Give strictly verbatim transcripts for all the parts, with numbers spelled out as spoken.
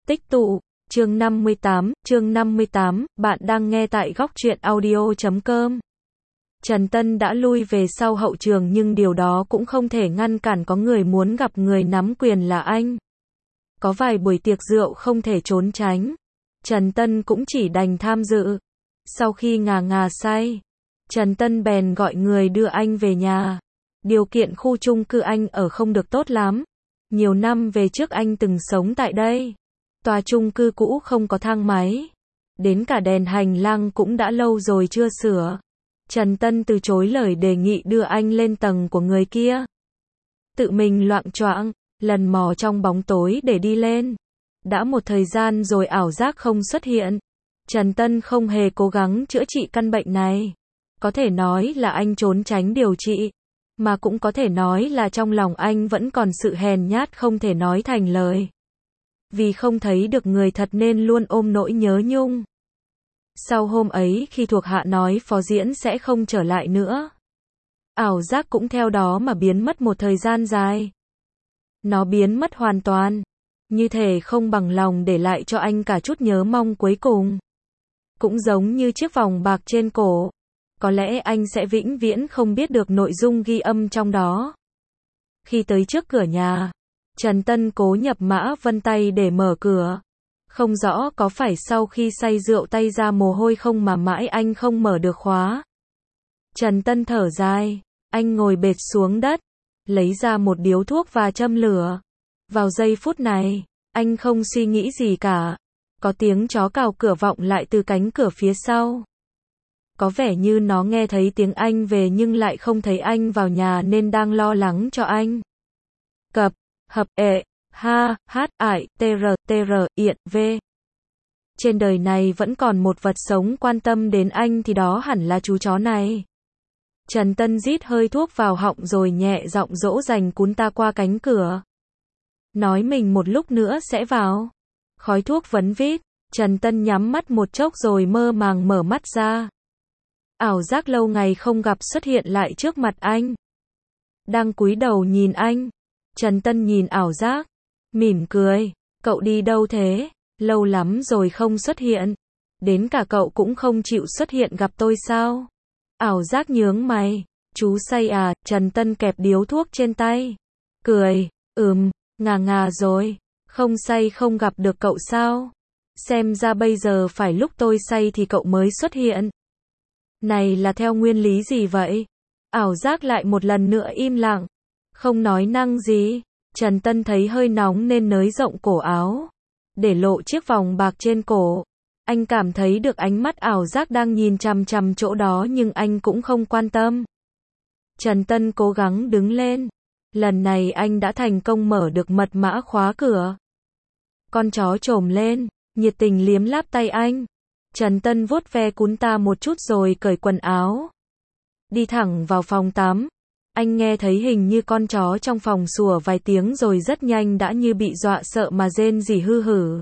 Tích tụ, chương năm mươi tám, chương năm mươi tám, bạn đang nghe tại góc truyện audio chấm com. Trần Tân đã lui về sau hậu trường nhưng điều đó cũng không thể ngăn cản có người muốn gặp người nắm quyền là anh. Có vài buổi tiệc rượu không thể trốn tránh. Trần Tân cũng chỉ đành tham dự. Sau khi ngà ngà say, Trần Tân bèn gọi người đưa anh về nhà. Điều kiện khu chung cư anh ở không được tốt lắm. Nhiều năm về trước anh từng sống tại đây. Tòa chung cư cũ không có thang máy. Đến cả đèn hành lang cũng đã lâu rồi chưa sửa. Trần Tân từ chối lời đề nghị đưa anh lên tầng của người kia. Tự mình loạng choạng, lần mò trong bóng tối để đi lên. Đã một thời gian rồi ảo giác không xuất hiện. Trần Tân không hề cố gắng chữa trị căn bệnh này. Có thể nói là anh trốn tránh điều trị. Mà cũng có thể nói là trong lòng anh vẫn còn sự hèn nhát không thể nói thành lời. Vì không thấy được người thật nên luôn ôm nỗi nhớ nhung. Sau hôm ấy khi thuộc hạ nói phó diễn sẽ không trở lại nữa, ảo giác cũng theo đó mà biến mất một thời gian dài. Nó biến mất hoàn toàn, như thể không bằng lòng để lại cho anh cả chút nhớ mong cuối cùng. Cũng giống như chiếc vòng bạc trên cổ. Có lẽ anh sẽ vĩnh viễn không biết được nội dung ghi âm trong đó. Khi tới trước cửa nhà, Trần Tân cố nhập mã vân tay để mở cửa. Không rõ có phải sau khi say rượu tay ra mồ hôi không mà mãi anh không mở được khóa. Trần Tân thở dài, anh ngồi bệt xuống đất, lấy ra một điếu thuốc và châm lửa. Vào giây phút này, anh không suy nghĩ gì cả. Có tiếng chó cào cửa vọng lại từ cánh cửa phía sau. Có vẻ như nó nghe thấy tiếng anh về nhưng lại không thấy anh vào nhà nên đang lo lắng cho anh. Cập, hợp, ệ, ha, hát, ải, tr, tr, iện, v. Trên đời này vẫn còn một vật sống quan tâm đến anh thì đó hẳn là chú chó này. Trần Tân rít hơi thuốc vào họng rồi nhẹ giọng dỗ dành cún ta qua cánh cửa. Nói mình một lúc nữa sẽ vào. Khói thuốc vấn vít, Trần Tân nhắm mắt một chốc rồi mơ màng mở mắt ra. Ảo giác lâu ngày không gặp xuất hiện lại trước mặt anh. Đang cúi đầu nhìn anh. Trần Tân nhìn ảo giác, mỉm cười. Cậu đi đâu thế? Lâu lắm rồi không xuất hiện. Đến cả cậu cũng không chịu xuất hiện gặp tôi sao? Ảo giác nhướng mày. Chú say à? Trần Tân kẹp điếu thuốc trên tay. Cười, ừm, ngà ngà rồi. Không say không gặp được cậu sao? Xem ra bây giờ phải lúc tôi say thì cậu mới xuất hiện. Này là theo nguyên lý gì vậy? Ảo giác lại một lần nữa im lặng. Không nói năng gì. Trần Tân thấy hơi nóng nên nới rộng cổ áo. Để lộ chiếc vòng bạc trên cổ. Anh cảm thấy được ánh mắt ảo giác đang nhìn chằm chằm chỗ đó nhưng anh cũng không quan tâm. Trần Tân cố gắng đứng lên. Lần này anh đã thành công mở được mật mã khóa cửa. Con chó trồm lên, nhiệt tình liếm láp tay anh. Trần Tân vuốt ve cún ta một chút rồi cởi quần áo. Đi thẳng vào phòng tắm. Anh nghe thấy hình như con chó trong phòng sủa vài tiếng rồi rất nhanh đã như bị dọa sợ mà rên rỉ hư hử.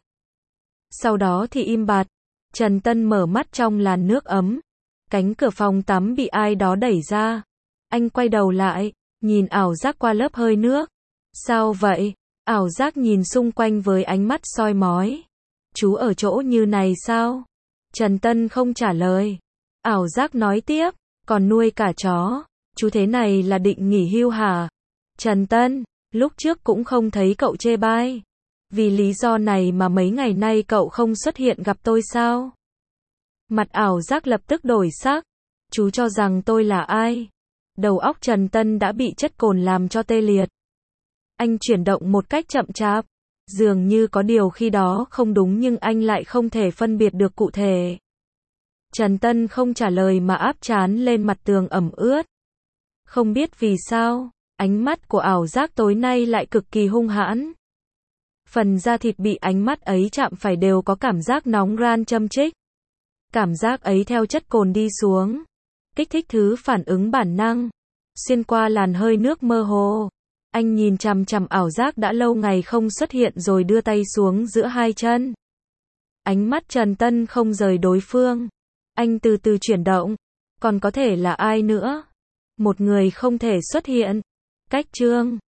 Sau đó thì im bặt. Trần Tân mở mắt trong làn nước ấm. Cánh cửa phòng tắm bị ai đó đẩy ra. Anh quay đầu lại, nhìn ảo giác qua lớp hơi nước. Sao vậy? Ảo giác nhìn xung quanh với ánh mắt soi mói. Chú ở chỗ như này sao? Trần Tân không trả lời. Ảo giác nói tiếp, còn nuôi cả chó. Chú thế này là định nghỉ hưu hả? Trần Tân, lúc trước cũng không thấy cậu chê bai. Vì lý do này mà mấy ngày nay cậu không xuất hiện gặp tôi sao? Mặt ảo giác lập tức đổi sắc. Chú cho rằng tôi là ai? Đầu óc Trần Tân đã bị chất cồn làm cho tê liệt. Anh chuyển động một cách chậm chạp. Dường như có điều khi đó không đúng nhưng anh lại không thể phân biệt được cụ thể. Trần Tân không trả lời mà áp trán lên mặt tường ẩm ướt. Không biết vì sao, ánh mắt của ảo giác tối nay lại cực kỳ hung hãn. Phần da thịt bị ánh mắt ấy chạm phải đều có cảm giác nóng ran châm chích. Cảm giác ấy theo chất cồn đi xuống. Kích thích thứ phản ứng bản năng. Xuyên qua làn hơi nước mơ hồ. Anh nhìn chằm chằm ảo giác đã lâu ngày không xuất hiện rồi đưa tay xuống giữa hai chân. Ánh mắt Trần Tân không rời đối phương. Anh từ từ chuyển động. Còn có thể là ai nữa? Một người không thể xuất hiện. Cách chương